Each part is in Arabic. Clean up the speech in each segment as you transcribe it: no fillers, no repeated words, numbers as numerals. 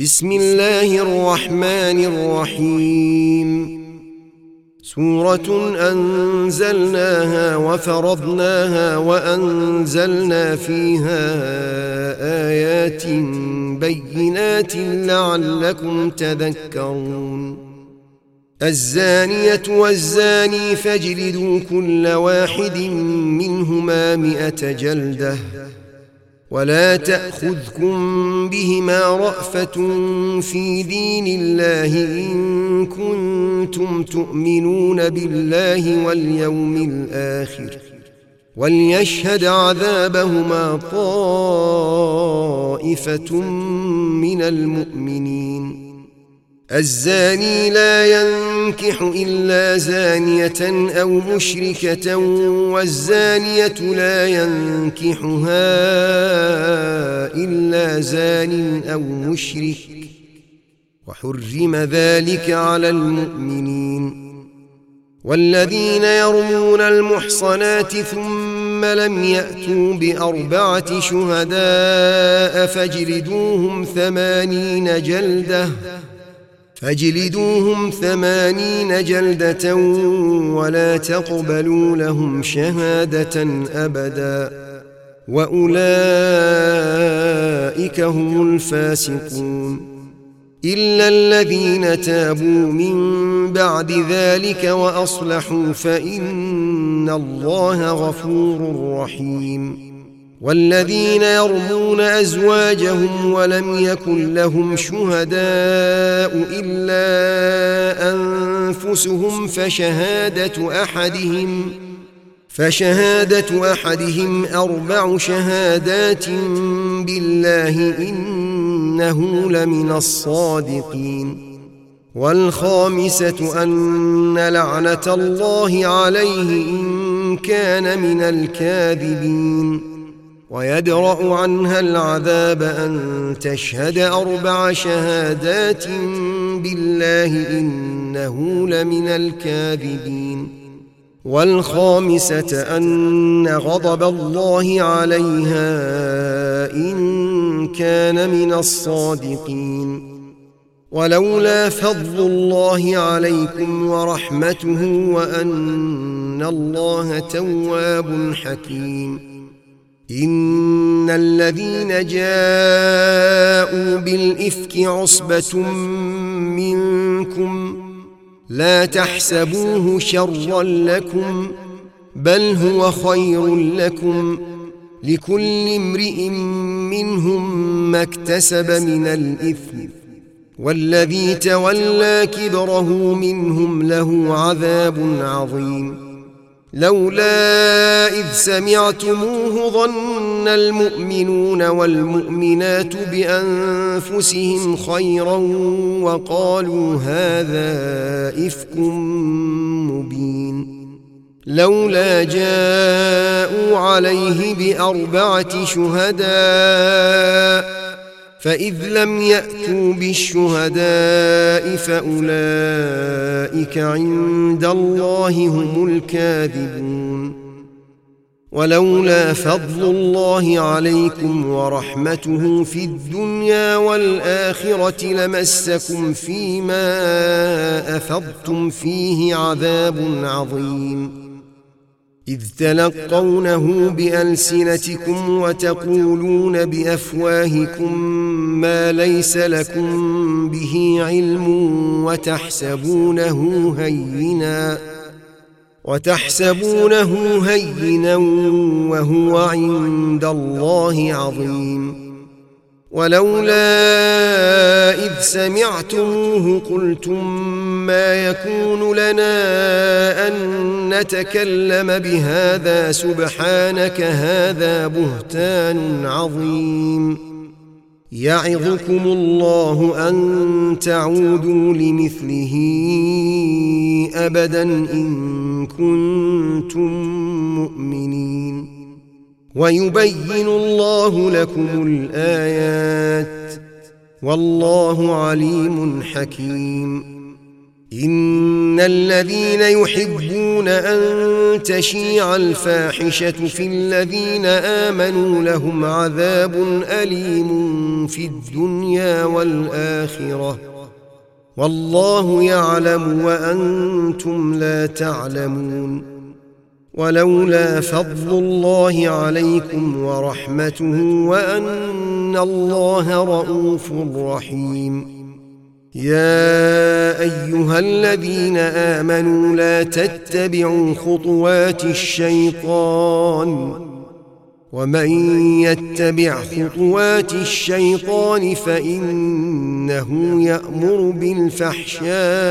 بسم الله الرحمن الرحيم. سورة أنزلناها وفرضناها وأنزلنا فيها آيات بينات لعلكم تذكرون. الزانية والزاني فاجلدوا كل واحد منهما 100 جلدة، ولا تأخذكم بهما رأفة في دين الله إن كنتم تؤمنون بالله واليوم الآخر، وليشهد عذابهما طائفة من المؤمنين. الزاني لا ينكح إلا زانية أو مشركة، والزانية لا ينكحها إلا زان أو مشرك، وحرم ذلك على المؤمنين. والذين يرمون المحصنات ثم لم يأتوا ب4 شهداء فاجلدوهم 80 جلدة ولا تقبلوا لهم شهادة أبدا، وأولئك هم الفاسقون. إلا الذين تابوا من بعد ذلك وأصلحوا فإن الله غفور رحيم. والذين يرمون أزواجهم ولم يكن لهم شهداء إلا أنفسهم فشهادة أحدهم 4 شهادات بالله إنه لمن الصادقين. والخامسة أن لعنة الله عليه إن كان من الكاذبين. ويدرأ عنها العذاب أن تشهد 4 شهادات بالله إنه لمن الكاذبين. والخامسة أن غضب الله عليها إن كان من الصادقين. ولولا فضل الله عليكم ورحمته وأن الله تواب حكيم. إن الذين جاءوا بالإفك عصبة منكم لا تحسبوه شرا لكم بل هو خير لكم، لكل امرئ منهم ما اكتسب من الإثم، والذي تولى كبره منهم له عذاب عظيم. لولا إذ سمعتموه ظن المؤمنون والمؤمنات بأنفسهم خيرا وقالوا هذا إفك مبين. لولا جاءوا عليه ب4 شهداء فإذ لم يأتوا بالشهداء فأولئك عند الله هم الكاذبون. ولولا فضل الله عليكم ورحمته في الدنيا والآخرة لمسكم فيما أفضتم فيه عذاب عظيم، إذ تلقونه بألسنتكم وتقولون بأفواهكم ما ليس لكم به علم وتحسبونه هينا وهو عند الله عظيم. ولولا إذ سمعتموه قلتم ما يكون لنا أن نتكلم بهذا سبحانك هذا بهتان عظيم. يعظكم الله أن تعودوا لمثله أبدا إن كنتم مؤمنين. ويبين الله لكم الآيات والله عليم حكيم. إن الذين يحبون أن تشيع الفاحشة في الذين آمنوا لهم عذاب أليم في الدنيا والآخرة والله يعلم وأنتم لا تعلمون. ولولا فضل الله عليكم ورحمته وأن الله رؤوف رحيم. يا أيها الذين آمنوا لا تتبعوا خطوات الشيطان ومن يتبع خطوات الشيطان فإنه يأمر بالفحشاء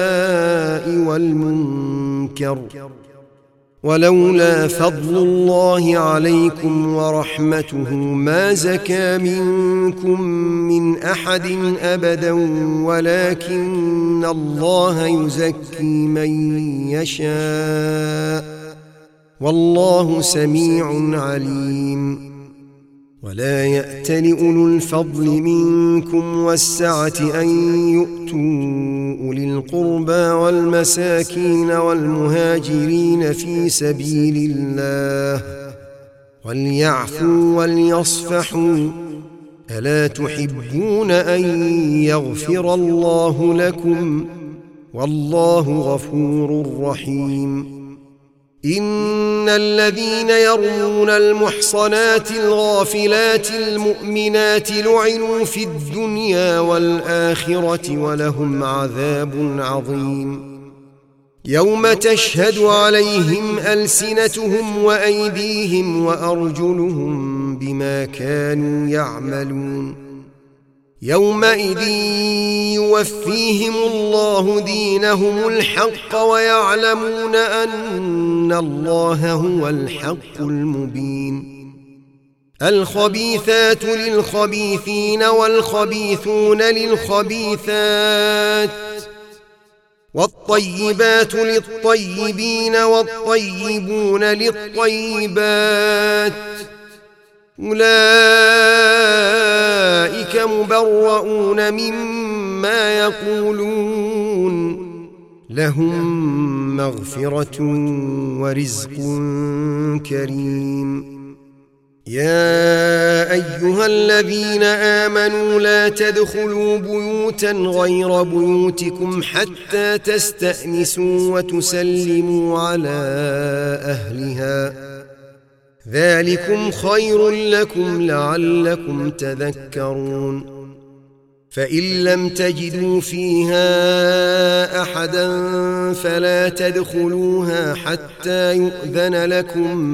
والمنكر ولولا فضل الله عليكم ورحمته ما زكى منكم من أحد أبدا ولكن الله يزكي من يشاء والله سميع عليم. ولا يأتل أولو الفضل منكم والسعة أن يؤتوا أولي القربى والمساكين والمهاجرين في سبيل الله وليعفوا وليصفحوا ألا تحبون أن يغفر الله لكم والله غفور رحيم. إن الذين يرمون المحصنات الغافلات المؤمنات لعنوا في الدنيا والآخرة ولهم عذاب عظيم. يوم تشهد عليهم ألسنتهم وأيديهم وأرجلهم بما كانوا يعملون. يومئذ يوفيهم الله دينهم الحق ويعلمون أن الله هو الحق المبين. الخبيثات للخبيثين والخبيثون للخبيثات والطيبات للطيبين والطيبون للطيبات أولئك مبرؤون مما يقولون لهم مغفرة ورزق كريم. يا أيها الذين آمنوا لا تدخلوا بيوتا غير بيوتكم حتى تستأنسوا وتسلموا على أهلها ذلكم خير لكم لعلكم تذكرون. فإن لم تجدوا فيها أحدا فلا تدخلوها حتى يؤذن لكم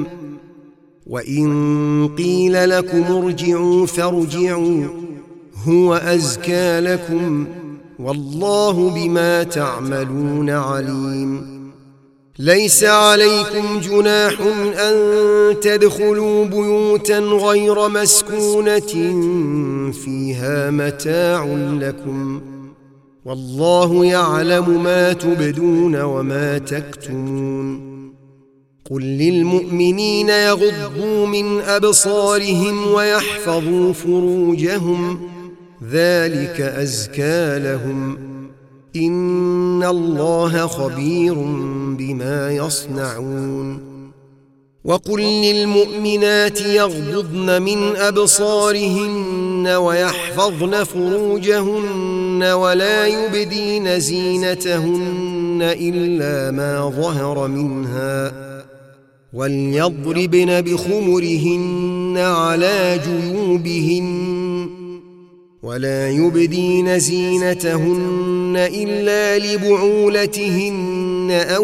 وإن قيل لكم ارجعوا فارجعوا هو أزكى لكم والله بما تعملون عليم. ليس عليكم جناح أن تدخلوا بيوتا غير مسكونة فيها متاع لكم والله يعلم ما تبدون وما تكتمون. قل للمؤمنين يغضوا من أبصارهم ويحفظوا فروجهم ذلك أزكى لهم إن الله خبير بما يصنعون. وقل للمؤمنات يغضضن من أبصارهن ويحفظن فروجهن ولا يبدين زينتهن إلا ما ظهر منها وليضربن بخمرهن على جيوبهن ولا يبدين زينتهن إلا لبعولتهن أو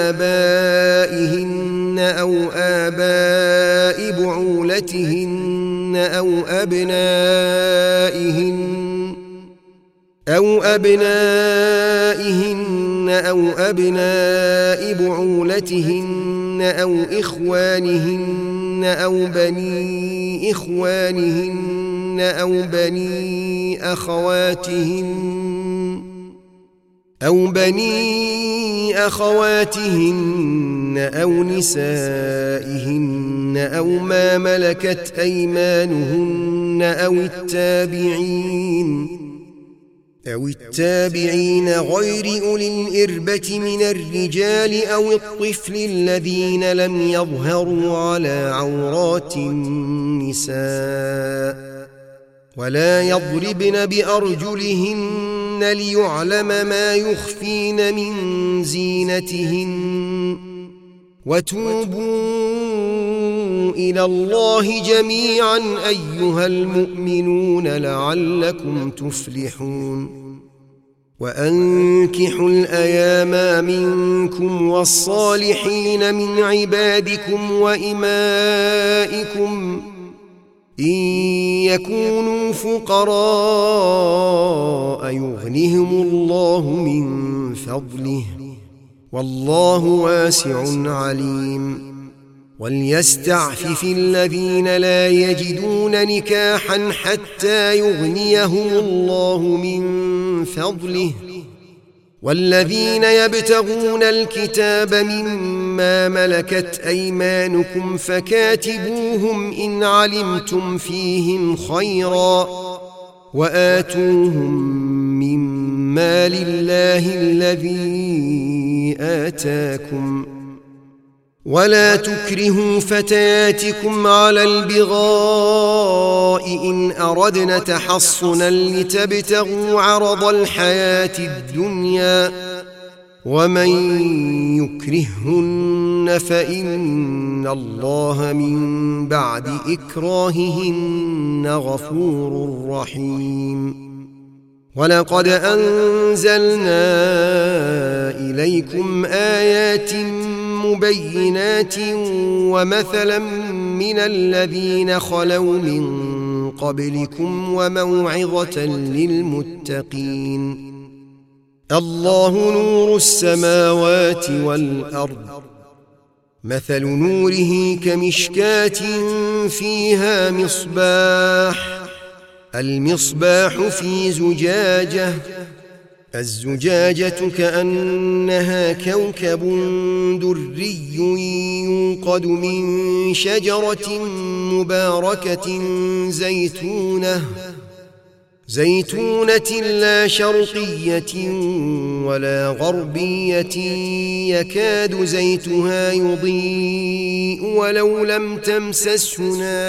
آبائهن أو آباء بعولتهن أو أبنائهن أو أبناء بعولتهن أو إخوانهن أو بني إخوانهن أو بني أخواتهن أو نسائهن أو ما ملكت أيمانهن أو التابعين غير أولي الإربة من الرجال أو الطفل الذين لم يظهروا على عورات النساء ولا يضربن بأرجلهن ليعلم ما يخفين من زينتهن وتوبوا إلى الله جميعا أيها المؤمنون لعلكم تفلحون وأنكحوا الأيام منكم والصالحين من عبادكم وإمائكم إن يكونوا فقراء يغنهم الله من فضله والله واسع عليم وليستعفف الذين لا يجدون نكاحا حتى يغنيهم الله من فضله والذين يبتغون الكتاب مما ملكت أيمانكم فكاتبوهم إن علمتم فيهم خيرا وآتوهم مما لله الذي آتاكم ولا تكرهوا فتياتكم على البغاء إن أردنا تحصنا لتبتغوا عرض الحياة الدنيا ومن يكرهن فإن الله من بعد إكراههن غفور رحيم ولقد أنزلنا إليكم آيات مبينات ومثلا من الذين خلوا من قبلكم وموعظة للمتقين الله نور السماوات والأرض مثل نوره كمشكاة فيها مصباح المصباح في زجاجة الزجاجة كأنها كوكب دري يوقد من شجرة مباركة زيتونة لا شرقية ولا غربية يكاد زيتها يضيء ولو لم تمسسه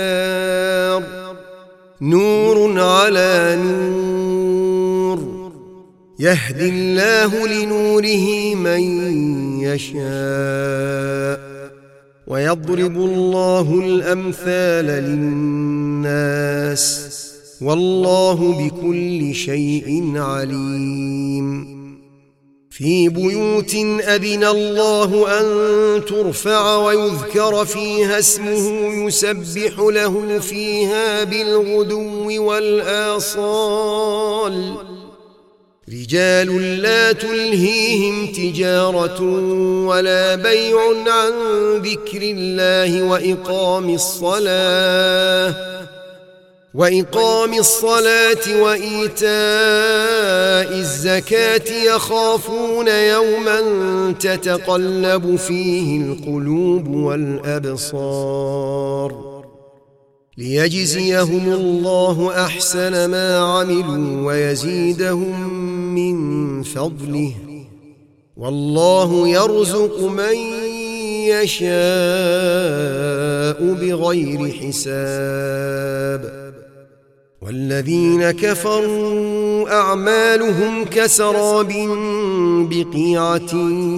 نور على نور يهدي الله لنوره من يشاء ويضرب الله الأمثال للناس والله بكل شيء عليم في بيوت أذن الله أن ترفع ويذكر فيها اسمه يسبح له فيها بالغدو والآصال رجال لا تلهيهم تجارة ولا بيع عن ذكر الله وإقام الصلاة وإيتاء الزكاة يخافون يوما تتقلب فيه القلوب والأبصار ليجزيهم الله أحسن ما عملوا ويزيدهم من فضله والله يرزق من يشاء بغير حساب والذين كفروا أعمالهم كسراب بقيعة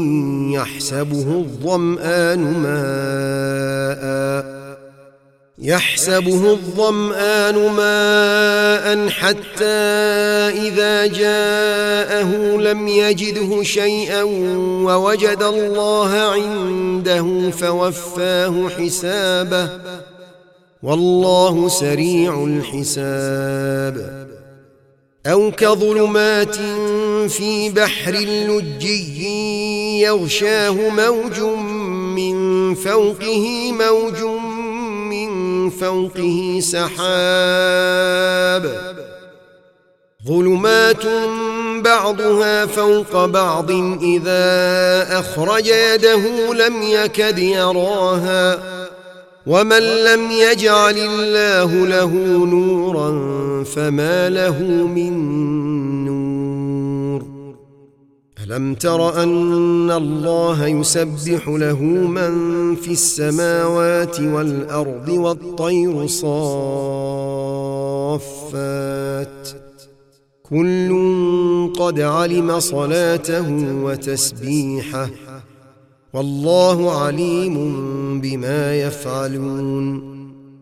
يحسبه الظمآن ماء حتى إذا جاءه لم يجده شيئا ووجد الله عنده فوفاه حسابه والله سريع الحساب أو كظلمات في بحر لجي يغشاه موج من فوقه سحاب ظلمات بعضها فوق بعض إذا أخرج يده لم يكد يراها ومن لم يجعل الله له نورا فما له من نور ألم تر أن الله يسبح له من في السماوات والأرض والطير صافات كل قد علم صلاته وتسبيحه والله عليم بما يفعلون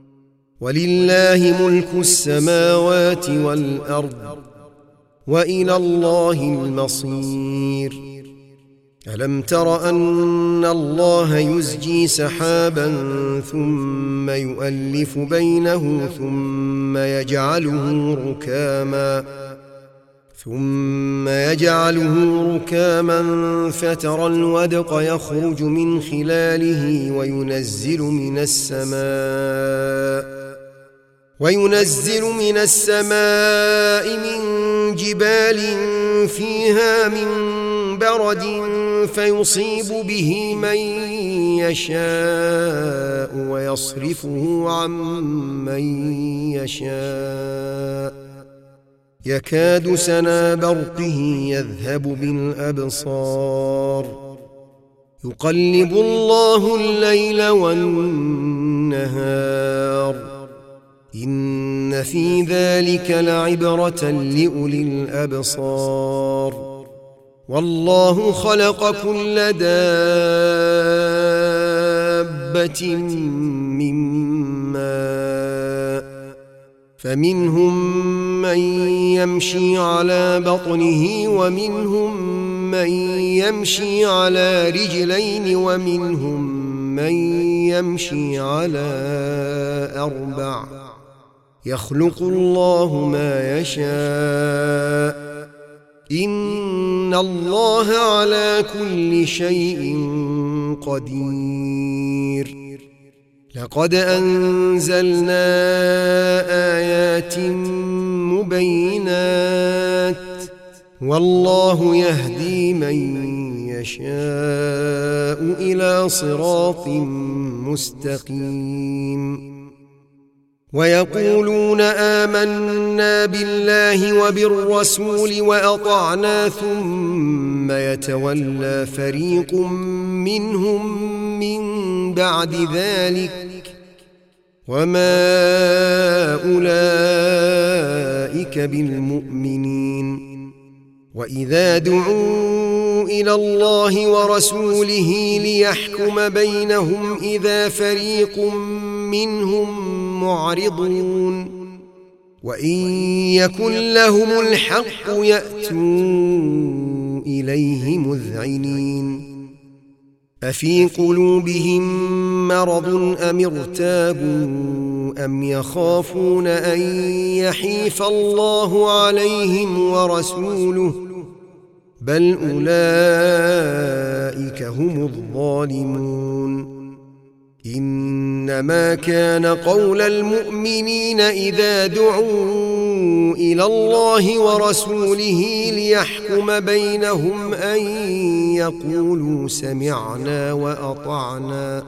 ولله ملك السماوات والأرض وإلى الله المصير ألم تر أن الله يزجي سحابا ثم يؤلف بينه ثم يجعله ركاما فترى الودق يخرج من خلاله وينزل من السماء من جبال فيها من برد فيصيب به من يشاء ويصرفه عن من يشاء يكاد سنا برقه يذهب بالأبصار يقلب الله الليل والنهار إن في ذلك لعبرة لأولي الأبصار والله خلق كل دابة من ماء فمنهم من يمشي على بطنه ومنهم من يمشي على رجلين ومنهم من يمشي على أربع يخلق الله ما يشاء إن الله على كل شيء قدير لقد أنزلنا آيات مبينات والله يهدي من يشاء إلى صراط مستقيم ويقولون آمنا بالله وبالرسول وأطعنا ثم يتولى فريق منهم من بعد ذلك وما أولئك بالمؤمنين وإذا دعوا إلى الله ورسوله ليحكم بينهم إذا فريق منهم معرضون وإن يكن لهم الحق يأتوا إليه مذعنين أفي قلوبهم مرض أم ارتابوا أم يخافون أن يحيف الله عليهم ورسوله بل أولئك هم الظالمون إنما كان قول المؤمنين إذا دعوا إلى الله ورسوله ليحكم بينهم أن يقولوا سمعنا وأطعنا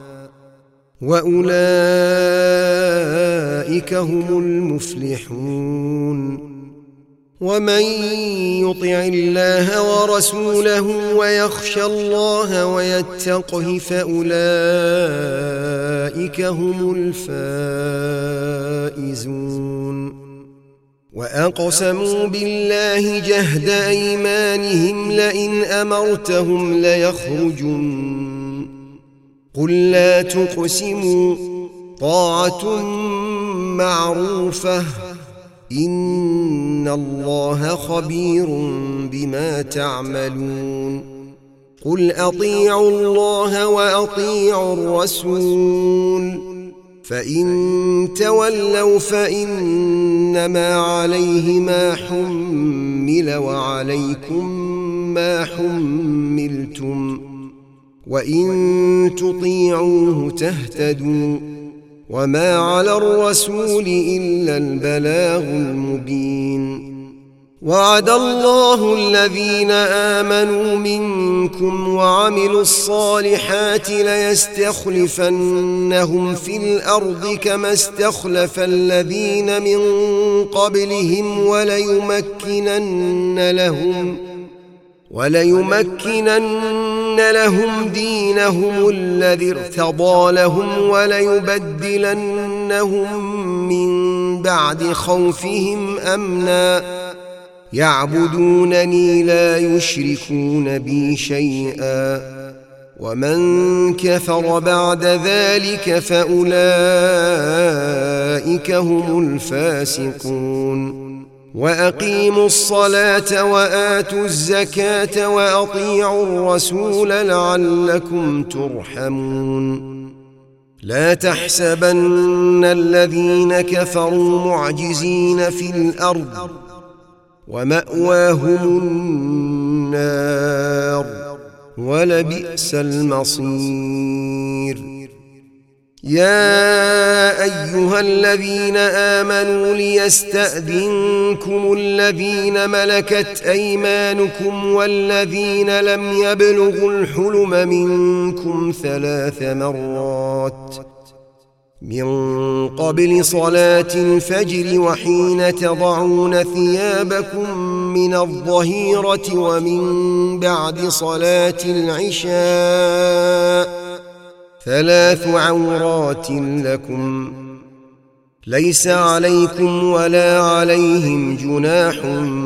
وأولئك هم المفلحون ومن يطع الله ورسوله ويخشى الله ويتقه فأولئك هم الفائزون وأقسموا بالله جهد أيمانهم لئن أمرتهم ليخرجن قل لا تقسموا طاعة معروفة إن الله خبير بما تعملون قل أطيعوا الله وأطيعوا الرسول فإن تولوا فإنما عليه ما حمل وعليكم ما حملتم وإن تطيعوه تهتدوا وما على الرسول إلا البلاغ المبين وعد الله الذين آمنوا منكم وعملوا الصالحات ليستخلفنهم في الأرض كما استخلف الذين من وليمكنن لهم دينهم الذي ارتضى لهم وليبدلنهم من بعد خوفهم أمنا يعبدونني لا يشركون بي شيئا ومن كفر بعد ذلك فأولئك هم الفاسقون وأقيموا الصلاة وآتوا الزكاة وأطيعوا الرسول لعلكم ترحمون لا تحسبن الذين كفروا معجزين في الأرض ومأواهم النار ولبئس المصير يا أيها الذين آمنوا ليستأذنكم الذين ملكت أيمانكم والذين لم يبلغوا الحلم منكم 3 مرات من قبل صلاة الفجر وحين تضعون ثيابكم من الظهيرة ومن بعد صلاة العشاء 3 عورات لكم ليس عليكم ولا عليهم جناح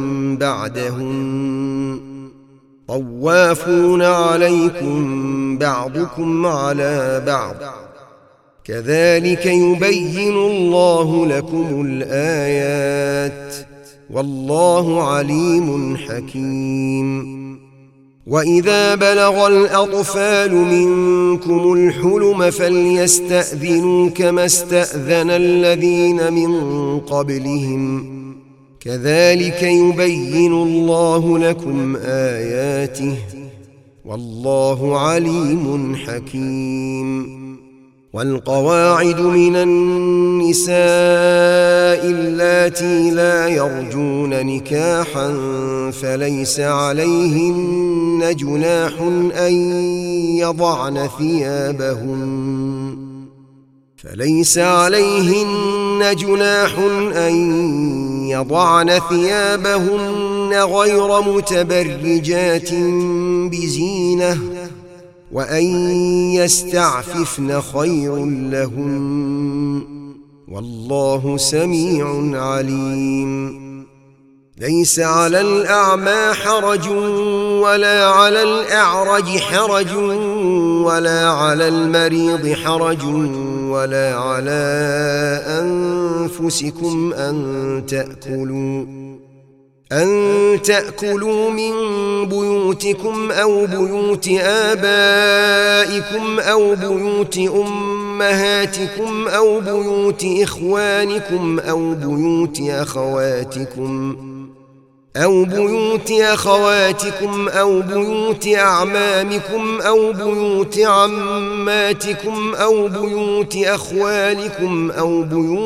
بعدهم طوافون عليكم بعضكم على بعض كذلك يبين الله لكم الآيات والله عليم حكيم وإذا بلغ الأطفال منكم الحلم فليستأذنوا كما استأذن الذين من قبلهم كذلك يبين الله لكم آياته والله عليم حكيم والقواعد من النساء اللاتي لا يرجون نكاحا فليس عليهن جناح أن يضعن ثيابهن غير متبرجات بزينة وأن يستعففن خير لهن والله سميع عليم ليس على الأعمى حرج ولا على الأعرج حرج ولا على المريض حرج ولا على أنفسكم أن تأكلوا من بيوتكم أو بيوت آبائكم أو بيوت أمهاتكم أو بيوت إخوانكم أو بيوت أخواتكم أو بيوت أعمامكم أو بيوت عماتكم أو بيوت أخوالكم أو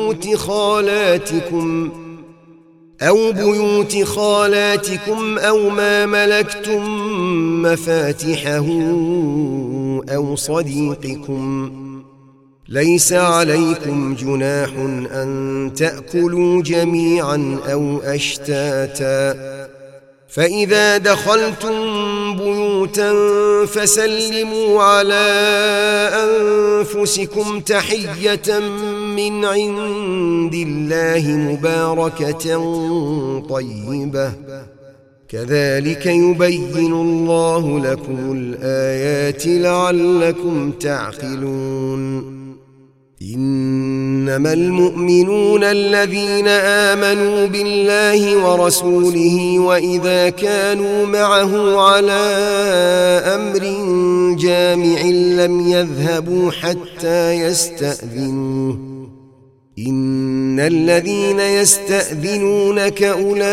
بيوت خالاتكم أو ما ملكتم مفاتحه أو صديقكم ليس عليكم جناح أن تأكلوا جميعا أو أشتاتا فإذا دخلتم بيوتا فسلموا على أنفسكم تحية من عند الله مباركة طيبة كذلك يبين الله لكم الآيات لعلكم تعقلون إنما المؤمنون الذين آمنوا بالله ورسوله وإذا كانوا معه على أمر جامع لم يذهبوا حتى يستأذنوه إن الذين يستأذنونك أولئك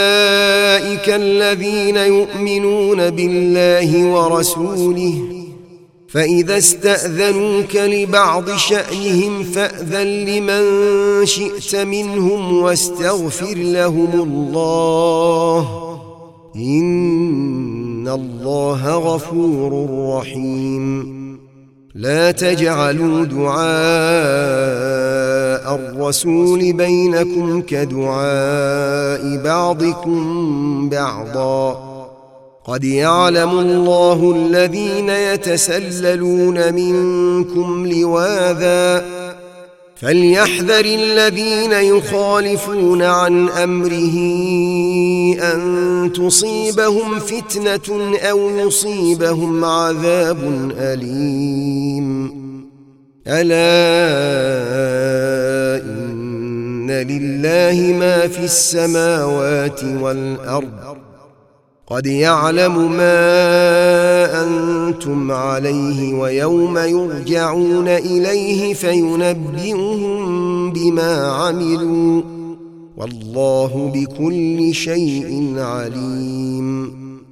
الذين يؤمنون بالله ورسوله فإذا استأذنوك لبعض شأنهم فأذن لمن شئت منهم واستغفر لهم الله إن الله غفور رحيم لا تجعلوا دعاء الرسول بينكم كدعاء بعضكم بعضا قد يعلم الله الذين يتسللون منكم لواذا فليحذر الذين يخالفون عن أمره أن تصيبهم فتنة أو يصيبهم عذاب أليم ألا إن لله ما في السماوات والأرض قد يعلم ما أنتم عليه ويوم يرجعون إليه فينبئهم بما عملوا والله بكل شيء عليم